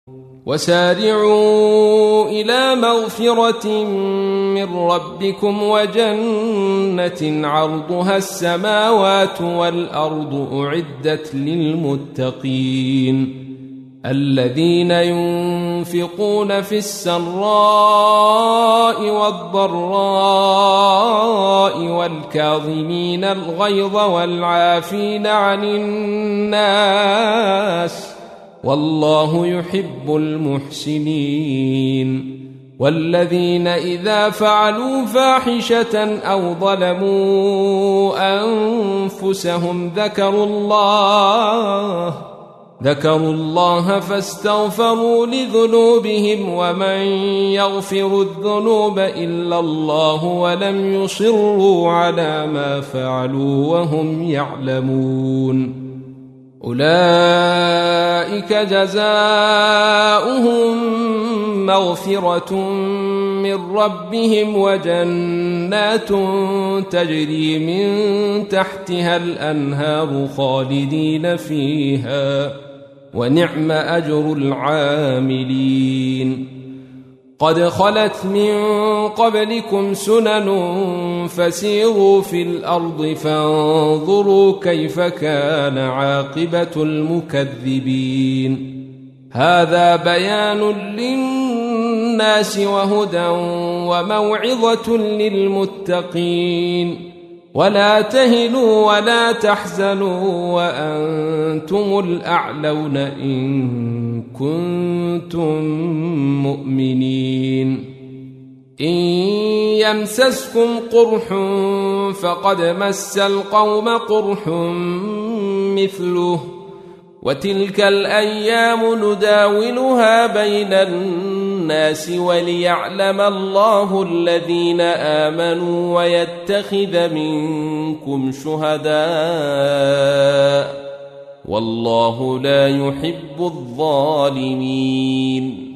وسارعوا إلى مغفرة من ربكم وجنة عرضها السماوات والأرض أعدت للمتقين الذين ينفقون في السراء والضراء والكاظمين الغيظ والعافين عن الناس والله يحب المحسنين والذين إذا فعلوا فاحشة أو ظلموا أنفسهم ذكروا الله فاستغفروا لذنوبهم ومن يغفر الذنوب إلا الله ولم يصروا على ما فعلوا وهم يعلمون أولئك جزاؤهم مغفرة من ربهم وجنات تجري من تحتها الأنهار خالدين فيها ونعم أجر العاملين قد خلت من قبلكم سنن فسيروا في الأرض فانظروا كيف كان عاقبة المكذبين هذا بيان للناس وهدى وموعظة للمتقين ولا تهنوا ولا تحزنوا وأنتم الأعلون إن كنتم مؤمنين إن يمسسكم قرح فقد مس القوم قرح مثله وتلك الأيام نداولها بين الناس وليعلم الله الذين آمنوا ويتخذ منكم شهداء والله لا يحب الظالمين